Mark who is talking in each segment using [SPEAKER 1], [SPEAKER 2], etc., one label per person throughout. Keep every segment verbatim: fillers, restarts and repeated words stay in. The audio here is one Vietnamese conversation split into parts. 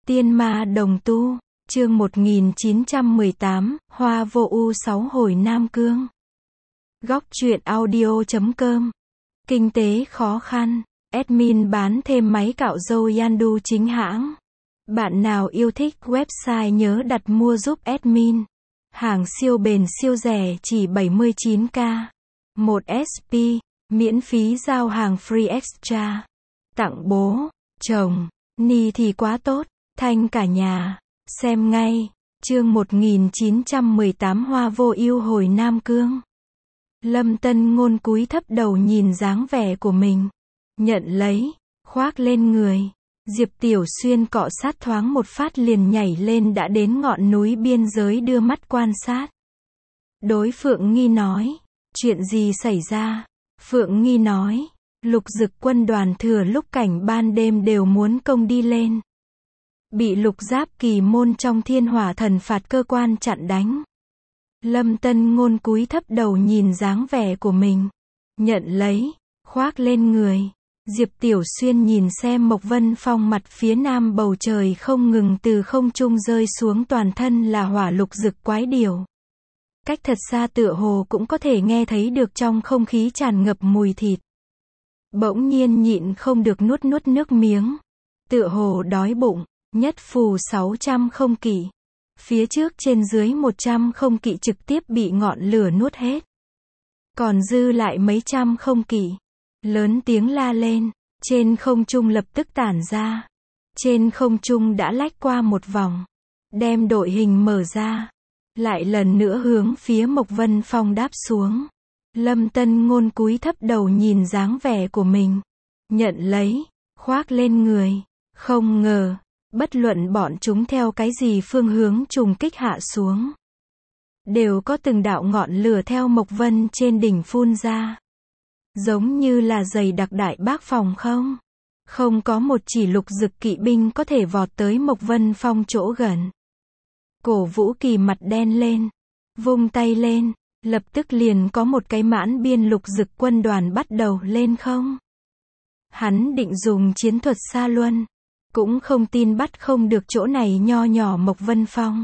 [SPEAKER 1] Tiên ma đồng tu, chương một nghìn chín trăm mười tám, Hoa vô ưu sáu hồi Nam Cương. Góc truyện audio chấm com. Kinh tế khó khăn, admin bán thêm máy cạo râu Yandu chính hãng. Bạn nào yêu thích website nhớ đặt mua giúp admin. Hàng siêu bền siêu rẻ chỉ bảy mươi chín k. một ét pê, miễn phí giao hàng free extra. Tặng bố, chồng, ni thì quá tốt, thanh cả nhà. Xem ngay, chương một nghìn chín trăm mười tám Hoa vô ưu hồi Nam Cương. Lâm Tân Ngôn cúi thấp đầu nhìn dáng vẻ của mình. Nhận lấy, khoác lên người. Diệp Tiểu Xuyên cọ sát thoáng một phát liền nhảy lên đã đến ngọn núi biên giới đưa mắt quan sát. Đối Phượng Nghi nói, chuyện gì xảy ra? Phượng Nghi nói, Lục Dực quân đoàn thừa lúc cảnh ban đêm đều muốn công đi lên. Bị Lục Giáp Kỳ môn trong Thiên Hỏa Thần Phạt cơ quan chặn đánh. Lâm Tân Ngôn cúi thấp đầu nhìn dáng vẻ của mình. Nhận lấy, khoác lên người. Diệp Tiểu Xuyên nhìn xem Mộc Vân Phong mặt phía nam bầu trời không ngừng từ không trung rơi xuống, toàn thân là hỏa lục dực quái điểu. Cách thật xa tựa hồ cũng có thể nghe thấy được trong không khí tràn ngập mùi thịt. Bỗng nhiên nhịn không được nuốt nuốt nước miếng. Tựa hồ đói bụng, nhất phù sáu trăm không kỵ. Phía trước trên dưới một trăm không kỵ trực tiếp bị ngọn lửa nuốt hết. Còn dư lại mấy trăm không kỵ. Lớn tiếng la lên, trên không trung lập tức tản ra. Trên không trung đã lách qua một vòng, đem đội hình mở ra, lại lần nữa hướng phía Mộc Vân Phong đáp xuống. Lâm Tân Ngôn cúi thấp đầu nhìn dáng vẻ của mình. Nhận lấy, khoác lên người. Không ngờ, bất luận bọn chúng theo cái gì phương hướng trùng kích hạ xuống, đều có từng đạo ngọn lửa theo Mộc Vân trên đỉnh phun ra. Giống như là dày đặc đại bác phòng không? Không có một chỉ Lục Dực kỵ binh có thể vọt tới Mộc Vân Phong chỗ gần. Cổ Vũ Kỳ mặt đen lên, vung tay lên, lập tức liền có một cái mãn biên Lục Dực quân đoàn bắt đầu lên không. Hắn định dùng chiến thuật xa luân, cũng không tin bắt không được chỗ này nho nhỏ Mộc Vân Phong.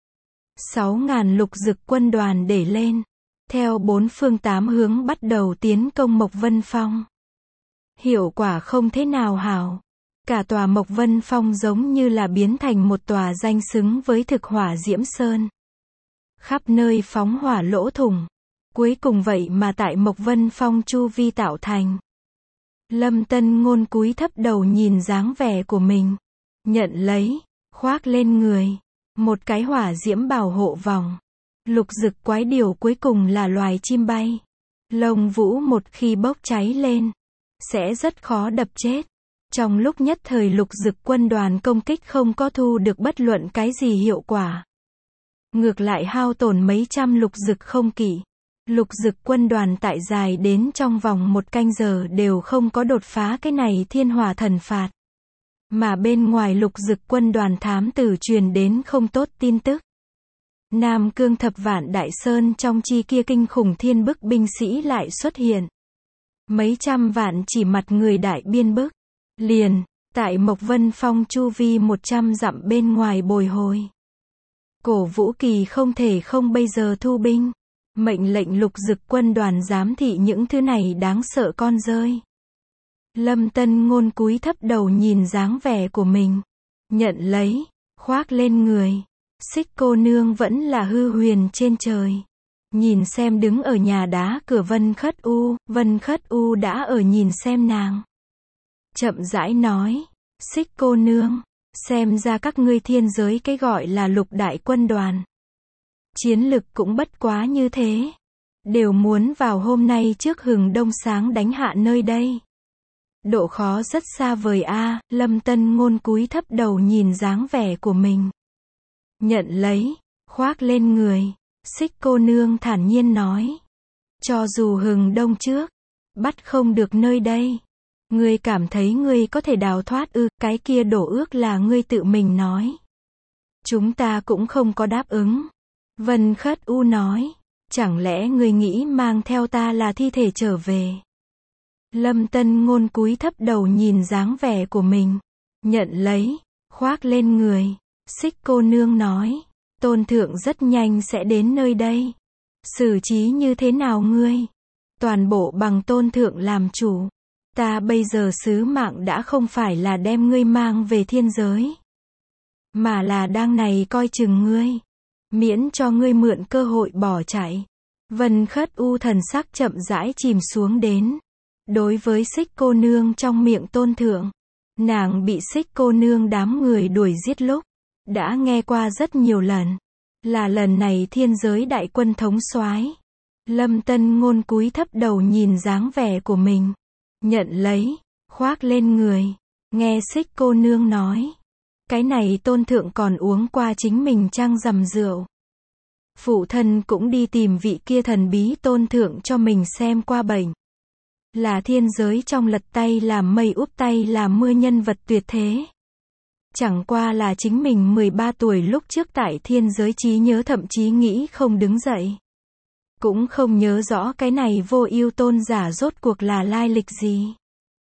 [SPEAKER 1] Sáu ngàn Lục Dực quân đoàn để lên, theo bốn phương tám hướng bắt đầu tiến công Mộc Vân Phong. Hiệu quả không thế nào hảo. Cả tòa Mộc Vân Phong giống như là biến thành một tòa danh xứng với thực hỏa diễm sơn. Khắp nơi phóng hỏa lỗ thủng. Cuối cùng vậy mà tại Mộc Vân Phong chu vi tạo thành. Lâm Tân Ngôn cúi thấp đầu nhìn dáng vẻ của mình. Nhận lấy, khoác lên người. Một cái hỏa diễm bảo hộ vòng. Lục dực quái điểu cuối cùng là loài chim bay. Lông vũ một khi bốc cháy lên, sẽ rất khó đập chết. Trong lúc nhất thời Lục Dực quân đoàn công kích không có thu được bất luận cái gì hiệu quả. Ngược lại hao tổn mấy trăm Lục Dực không kỵ. Lục Dực quân đoàn tại dài đến trong vòng một canh giờ đều không có đột phá cái này Thiên Hỏa Thần Phạt. Mà bên ngoài Lục Dực quân đoàn thám tử truyền đến không tốt tin tức. Nam Cương thập vạn đại sơn trong chi kia kinh khủng thiên bức binh sĩ lại xuất hiện. Mấy trăm vạn chỉ mặt người đại biên bức. Liền, tại Mộc Vân Phong chu vi một trăm dặm bên ngoài bồi hồi. Cổ Vũ Kỳ không thể không bây giờ thu binh. Mệnh lệnh Lục Dực quân đoàn giám thị những thứ này đáng sợ con rơi. Lâm Tân Ngôn cúi thấp đầu nhìn dáng vẻ của mình. Nhận lấy, khoác lên người. Xích cô nương vẫn là hư huyền trên trời. Nhìn xem đứng ở nhà đá cửa Vân Khất U, Vân Khất U đã ở nhìn xem nàng. Chậm rãi nói, Xích cô nương, xem ra các ngươi thiên giới cái gọi là lục đại quân đoàn. Chiến lực cũng bất quá như thế. Đều muốn vào hôm nay trước hừng đông sáng đánh hạ nơi đây. Độ khó rất xa vời a. Lâm Tân Ngôn cúi thấp đầu nhìn dáng vẻ của mình. Nhận lấy, khoác lên người. Xích cô nương thản nhiên nói. Cho dù hừng đông trước, bắt không được nơi đây. Ngươi cảm thấy ngươi có thể đào thoát ư, cái kia đổ ước là ngươi tự mình nói. Chúng ta cũng không có đáp ứng. Vân Khất U nói. Chẳng lẽ ngươi nghĩ mang theo ta là thi thể trở về? Lâm Tân Ngôn cúi thấp đầu nhìn dáng vẻ của mình. Nhận lấy, khoác lên người. Xích cô nương nói, tôn thượng rất nhanh sẽ đến nơi đây. Xử trí như thế nào ngươi? Toàn bộ bằng tôn thượng làm chủ. Ta bây giờ sứ mạng đã không phải là đem ngươi mang về thiên giới, mà là đang này coi chừng ngươi, miễn cho ngươi mượn cơ hội bỏ chạy. Vân Khất U thần sắc chậm rãi chìm xuống đến. Đối với xích cô nương trong miệng tôn thượng, nàng bị xích cô nương đám người đuổi giết lúc, đã nghe qua rất nhiều lần. Là lần này thiên giới đại quân thống soái. Lâm Tân Ngôn cúi thấp đầu nhìn dáng vẻ của mình. Nhận lấy, khoác lên người. Nghe xích cô nương nói, cái này tôn thượng còn uống qua chính mình trăng rằm rượu. Phụ thân cũng đi tìm vị kia thần bí tôn thượng cho mình xem qua bệnh. Là thiên giới trong lật tay làm mây úp tay làm mưa nhân vật tuyệt thế. Chẳng qua là chính mình mười ba tuổi lúc trước tại thiên giới trí nhớ thậm chí nghĩ không đứng dậy. Cũng không nhớ rõ cái này vô ưu tôn giả rốt cuộc là lai lịch gì.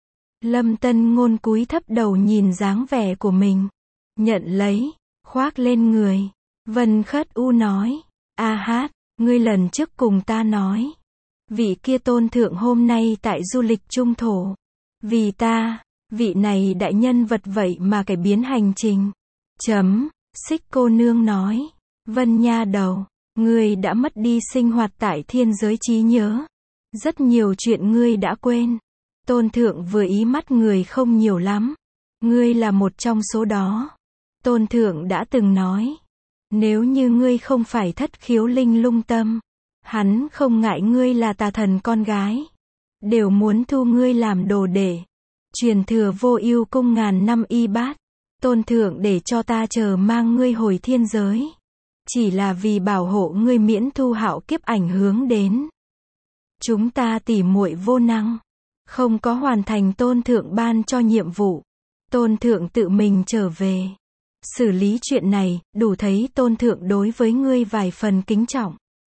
[SPEAKER 1] Lâm Tân Ngôn cúi thấp đầu nhìn dáng vẻ của mình. Nhận lấy, khoác lên người. Vân Khất U nói, a hát, ngươi lần trước cùng ta nói, vị kia tôn thượng hôm nay tại du lịch trung thổ. Vì ta, vị này đại nhân vật vậy mà cải biến hành trình. Chấm, xích cô nương nói, Vân nha đầu, ngươi đã mất đi sinh hoạt tại thiên giới trí nhớ. Rất nhiều chuyện ngươi đã quên. Tôn thượng vừa ý mắt người không nhiều lắm. Ngươi là một trong số đó. Tôn thượng đã từng nói, nếu như ngươi không phải thất khiếu linh lung tâm, hắn không ngại ngươi là tà thần con gái, đều muốn thu ngươi làm đồ đệ, truyền thừa vô ưu cung ngàn năm y bát. Tôn thượng để cho ta chờ mang ngươi hồi thiên giới, chỉ là vì bảo hộ ngươi miễn thu hạo kiếp ảnh hưởng đến. Chúng ta tỉ muội vô năng, không có hoàn thành tôn thượng ban cho nhiệm vụ. Tôn thượng tự mình trở về xử lý chuyện này, đủ thấy tôn thượng đối với ngươi vài phần kính trọng.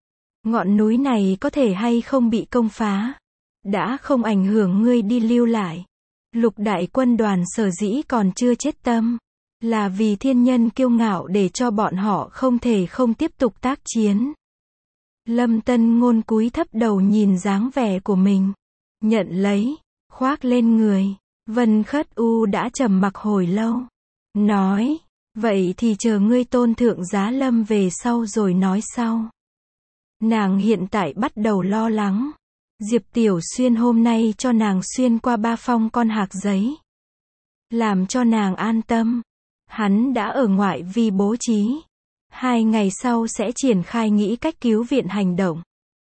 [SPEAKER 1] Ngọn núi này có thể hay không bị công phá, đã không ảnh hưởng ngươi đi lưu lại. Lục đại quân đoàn sở dĩ còn chưa chết tâm, là vì thiên nhân kiêu ngạo để cho bọn họ không thể không tiếp tục tác chiến. Lâm Tân Ngôn cúi thấp đầu nhìn dáng vẻ của mình. Nhận lấy, khoác lên người. Vân Khất U đã trầm mặc hồi lâu. Nói, vậy thì chờ ngươi tôn thượng giá lâm về sau rồi nói sau. Nàng hiện tại bắt đầu lo lắng. Diệp Tiểu Xuyên hôm nay cho nàng xuyên qua ba phong con hạc giấy, làm cho nàng an tâm. Hắn đã ở ngoại vi bố trí, hai ngày sau sẽ triển khai nghĩ cách cứu viện hành động.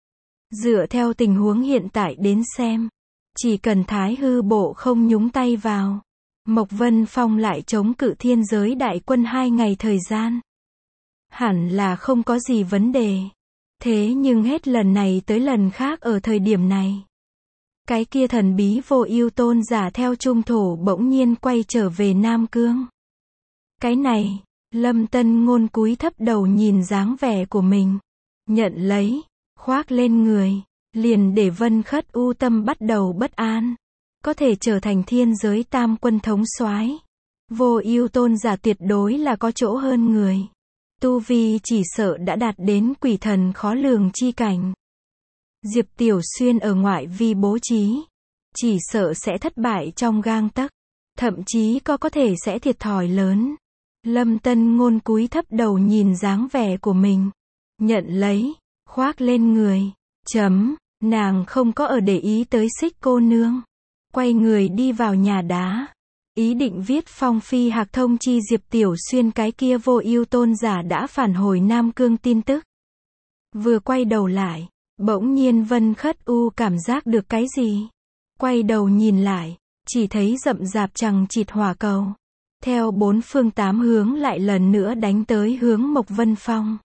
[SPEAKER 1] Dựa theo tình huống hiện tại đến xem, chỉ cần Thái Hư Bộ không nhúng tay vào, Mộc Vân Phong lại chống cự thiên giới đại quân hai ngày thời gian, hẳn là không có gì vấn đề. Thế nhưng hết lần này tới lần khác ở thời điểm này, cái kia thần bí vô ưu tôn giả theo trung thổ bỗng nhiên quay trở về Nam Cương. Cái này, Lâm Tân Ngôn cúi thấp đầu nhìn dáng vẻ của mình. Nhận lấy, khoác lên người, liền để Vân Khất U tâm bắt đầu bất an. Có thể trở thành thiên giới tam quân thống soái, vô ưu tôn giả tuyệt đối là có chỗ hơn người. Tu vi chỉ sợ đã đạt đến quỷ thần khó lường chi cảnh. Diệp Tiểu Xuyên ở ngoại vi bố trí, chỉ sợ sẽ thất bại trong gang tấc, thậm chí có có thể sẽ thiệt thòi lớn. Lâm Tân Ngôn cúi thấp đầu nhìn dáng vẻ của mình. Nhận lấy, khoác lên người. Chấm, nàng không có ở để ý tới xích cô nương. Quay người đi vào nhà đá. Ý định viết phong phi hạc thông chi Diệp Tiểu Xuyên cái kia vô ưu tôn giả đã phản hồi Nam Cương tin tức. Vừa quay đầu lại, bỗng nhiên Vân Khất U cảm giác được cái gì. Quay đầu nhìn lại, chỉ thấy rậm rạp chằng chịt hỏa cầu, theo bốn phương tám hướng lại lần nữa đánh tới hướng Mộc Vân Phong.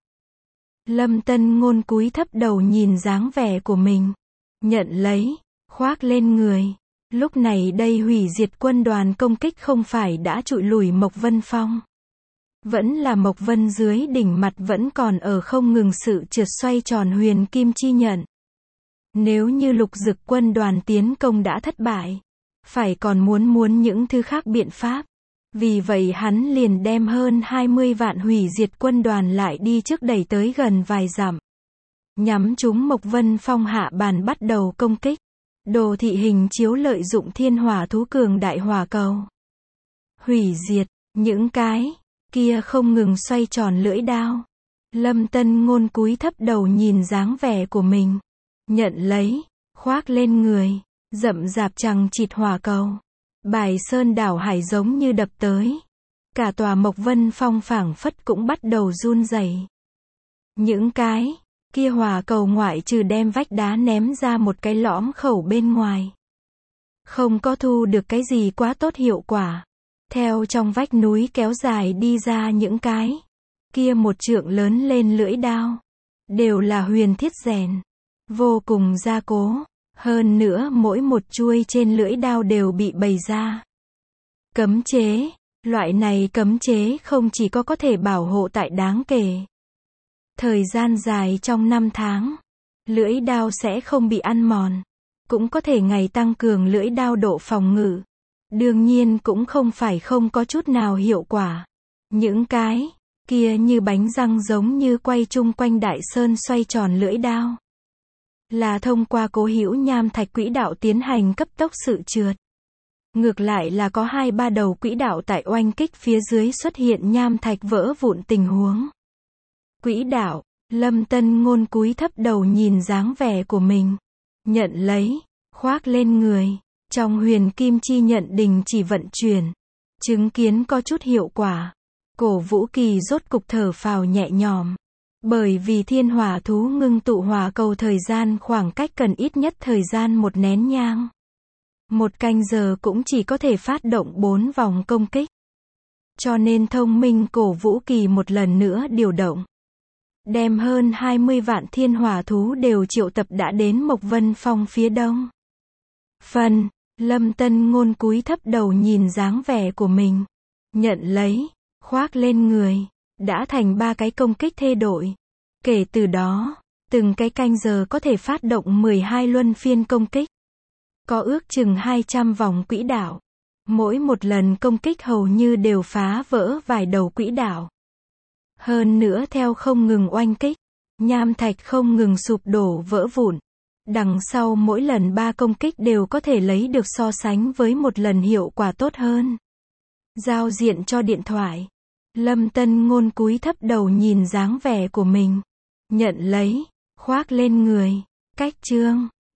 [SPEAKER 1] Lâm Tân Ngôn cúi thấp đầu nhìn dáng vẻ của mình. Nhận lấy, khoác lên người. Lúc này đây hủy diệt quân đoàn công kích không phải đã trụi lùi Mộc Vân Phong. Vẫn là Mộc Vân dưới đỉnh mặt vẫn còn ở không ngừng sự trượt xoay tròn huyền kim chi nhận. Nếu như lục dực quân đoàn tiến công đã thất bại, phải còn muốn muốn những thứ khác biện pháp. Vì vậy hắn liền đem hơn hai mươi vạn hủy diệt quân đoàn lại đi trước đẩy tới gần vài dặm. Nhắm trúng Mộc Vân Phong hạ bàn bắt đầu công kích. Đồ Thị Hình Chiếu lợi dụng thiên hỏa thú cường đại hỏa cầu. Hủy diệt, những cái kia không ngừng xoay tròn lưỡi đao. Lâm Tân Ngôn cúi thấp đầu nhìn dáng vẻ của mình. Nhận lấy, khoác lên người, rậm rạp chằng chịt hỏa cầu. Bài sơn đảo hải giống như đập tới. Cả tòa Mộc Vân Phong phảng phất cũng bắt đầu run rẩy. Những cái kia hỏa cầu ngoại trừ đem vách đá ném ra một cái lõm khẩu bên ngoài. Không có thu được cái gì quá tốt hiệu quả. Theo trong vách núi kéo dài đi ra những cái kia một trượng lớn lên lưỡi đao. Đều là huyền thiết rèn. Vô cùng gia cố. Hơn nữa mỗi một chuôi trên lưỡi đao đều bị bày ra. Cấm chế. Loại này cấm chế không chỉ có có thể bảo hộ tại đáng kể thời gian dài trong năm tháng. Lưỡi đao sẽ không bị ăn mòn. Cũng có thể ngày tăng cường lưỡi đao độ phòng ngự. Đương nhiên cũng không phải không có chút nào hiệu quả. Những cái kia như bánh răng giống như quay chung quanh đại sơn xoay tròn lưỡi đao. Là thông qua cố hữu nham thạch quỹ đạo tiến hành cấp tốc sự trượt. Ngược lại là có hai ba đầu quỹ đạo tại oanh kích phía dưới xuất hiện nham thạch vỡ vụn tình huống. Quỹ đạo, Lâm Tân Ngôn cúi thấp đầu nhìn dáng vẻ của mình. Nhận lấy, khoác lên người. Trong huyền kim chi nhận đình chỉ vận chuyển. Chứng kiến có chút hiệu quả. Cổ Vũ Kỳ rốt cục thở phào nhẹ nhõm. Bởi vì thiên hỏa thú ngưng tụ hỏa cầu thời gian khoảng cách cần ít nhất thời gian một nén nhang. Một canh giờ cũng chỉ có thể phát động bốn vòng công kích. Cho nên thông minh Cổ Vũ Kỳ một lần nữa điều động. Đem hơn hai mươi vạn thiên hỏa thú đều triệu tập đã đến Mộc Vân Phong phía đông. Phần, Lâm Tân Ngôn cúi thấp đầu nhìn dáng vẻ của mình. Nhận lấy, khoác lên người. Đã thành ba cái công kích thê đội. Kể từ đó, từng cái canh giờ có thể phát động mười hai luân phiên công kích. Có ước chừng hai trăm vòng quỹ đạo. Mỗi một lần công kích hầu như đều phá vỡ vài đầu quỹ đạo. Hơn nữa theo không ngừng oanh kích, nham thạch không ngừng sụp đổ vỡ vụn. Đằng sau mỗi lần ba công kích đều có thể lấy được so sánh với một lần hiệu quả tốt hơn. Giao diện cho điện thoại. Lâm Tân Ngôn cúi thấp đầu nhìn dáng vẻ của mình. Nhận lấy, khoác lên người. Cách chương